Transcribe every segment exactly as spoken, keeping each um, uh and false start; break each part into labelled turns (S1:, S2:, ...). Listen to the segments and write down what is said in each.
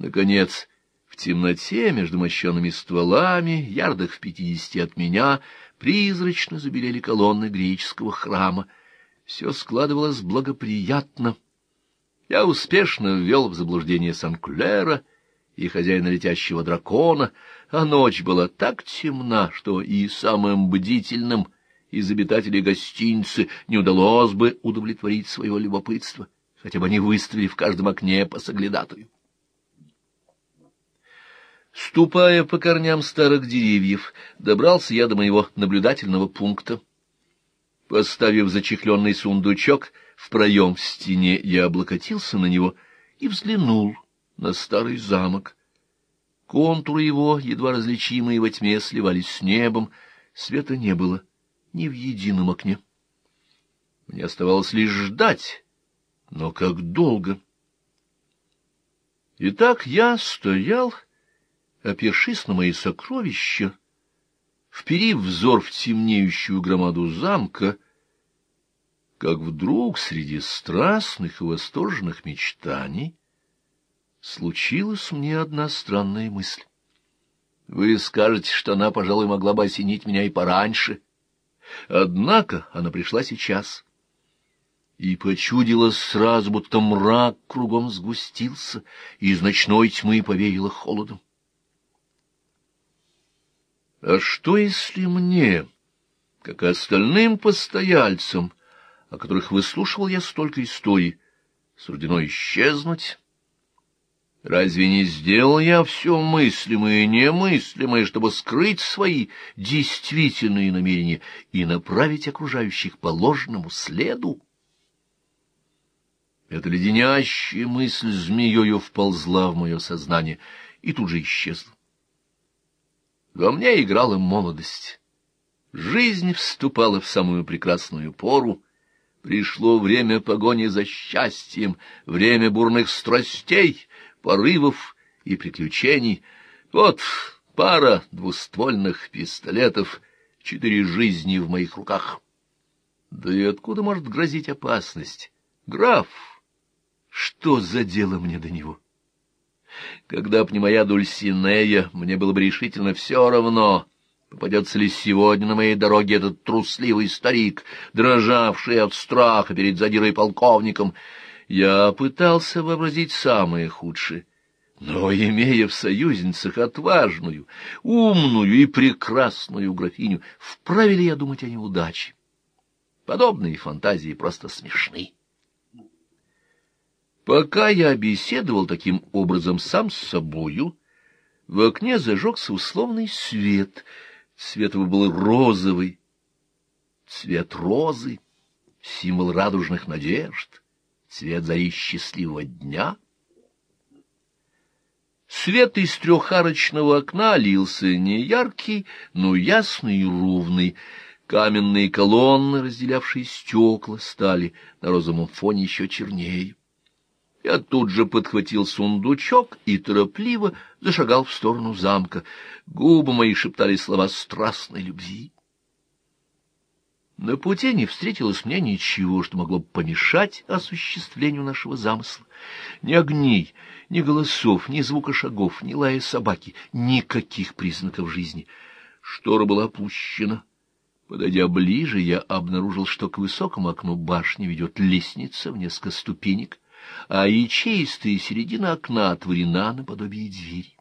S1: Наконец, в темноте между мощенными стволами, ярдах в пятидесяти от меня, призрачно забелели колонны греческого храма. Все складывалось благоприятно. Я успешно ввел в заблуждение Сан-Клера и хозяина летящего дракона, а ночь была так темна, что и самым бдительным из обитателей гостиницы не удалось бы удовлетворить своего любопытства, хотя бы они выставили в каждом окне по соглядатую. Ступая по корням старых деревьев, добрался я до моего наблюдательного пункта. Поставив зачехленный сундучок в проем в стене, я облокотился на него и взглянул на старый замок. Контуры его, едва различимые во тьме, сливались с небом, света не было ни в едином окне. Мне оставалось лишь ждать, но как долго. Итак, я стоял, опершись на мои сокровища, вперив взор в темнеющую громаду замка, как вдруг среди страстных и восторженных мечтаний случилась мне одна странная мысль. Вы скажете, что она, пожалуй, могла бы осенить меня и пораньше. Однако она пришла сейчас, и почудилось сразу, будто мрак кругом сгустился, и из ночной тьмы повеяло холодом. А что, если мне, как и остальным постояльцам, о которых выслушивал я столько историй, суждено исчезнуть? Разве не сделал я все мыслимое и немыслимое, чтобы скрыть свои действительные намерения и направить окружающих по ложному следу? Эта леденящая мысль змеёю вползла в мое сознание и тут же исчезла. Во мне играла молодость. Жизнь вступала в самую прекрасную пору. Пришло время погони за счастьем, время бурных страстей, порывов и приключений. Вот пара двуствольных пистолетов, четыре жизни в моих руках. Да и откуда может грозить опасность? Граф, что за дело мне до него? Когда б не моя Дульсинея, мне было бы решительно все равно, попадется ли сегодня на моей дороге этот трусливый старик, дрожавший от страха перед задирой-полковником. Я пытался вообразить самое худшее, но, имея в союзницах отважную, умную и прекрасную графиню, вправе ли я думать о неудаче? Подобные фантазии просто смешны. Пока я беседовал таким образом сам с собою, в окне зажегся условный свет. Цвет его был розовый, цвет розы, символ радужных надежд, цвет зари счастливого дня. Свет из трехарочного окна лился не яркий, но ясный и ровный. Каменные колонны, разделявшие стекла, стали на розовом фоне еще чернее. Я тут же подхватил сундучок и торопливо зашагал в сторону замка. Губы мои шептали слова страстной любви. На пути не встретилось мне ничего, что могло бы помешать осуществлению нашего замысла. Ни огней, ни голосов, ни звука шагов, ни лая собаки, никаких признаков жизни. Штора была опущена. Подойдя ближе, я обнаружил, что к высокому окну башни ведет лестница в несколько ступенек, а ячеистая середина окна отворена наподобие двери.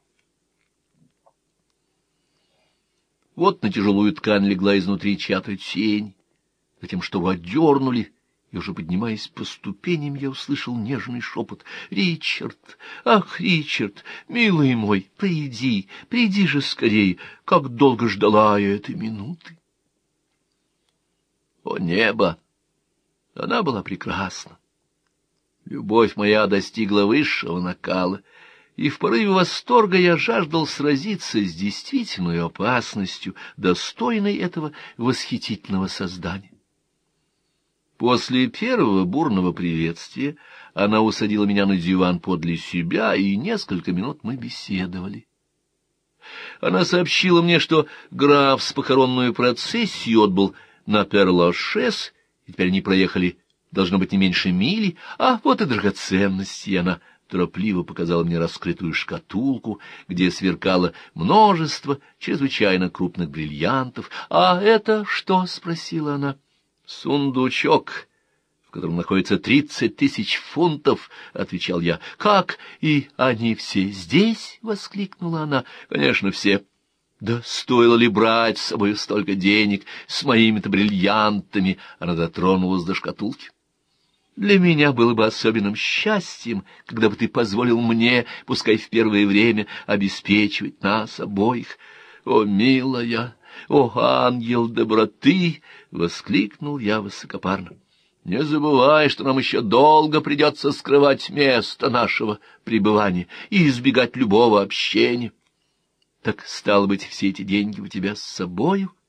S1: Вот на тяжелую ткань легла изнутри чья-то тень, затем штору отдернули, и уже поднимаясь по ступеням, я услышал нежный шепот: «Ричард! Ах, Ричард! Милый мой, приди, приди же скорее! Как долго ждала я этой минуты!» О небо! Она была прекрасна. Любовь моя достигла высшего накала, и в порыве восторга я жаждал сразиться с действительной опасностью, достойной этого восхитительного создания. После первого бурного приветствия она усадила меня на диван подле себя, и несколько минут мы беседовали. Она сообщила мне, что граф с похоронную процессию отбыл на Пер-Лашес, и теперь они проехали, должно быть, не меньше мили, а вот и драгоценности, и она торопливо показала мне раскрытую шкатулку, где сверкало множество чрезвычайно крупных бриллиантов. — А это что? — спросила она. — Сундучок, в котором находится тридцать тысяч фунтов, — отвечал я. — Как? И они все здесь? — воскликнула она. — Конечно, все. Да стоило ли брать с собой столько денег с моими-то бриллиантами? Она дотронулась до шкатулки. Для меня было бы особенным счастьем, когда бы ты позволил мне, пускай в первое время, обеспечивать нас обоих. О, милая, о, ангел доброты! — воскликнул я высокопарно. Не забывай, что нам еще долго придется скрывать место нашего пребывания и избегать любого общения. Так, стало быть, все эти деньги у тебя с собою?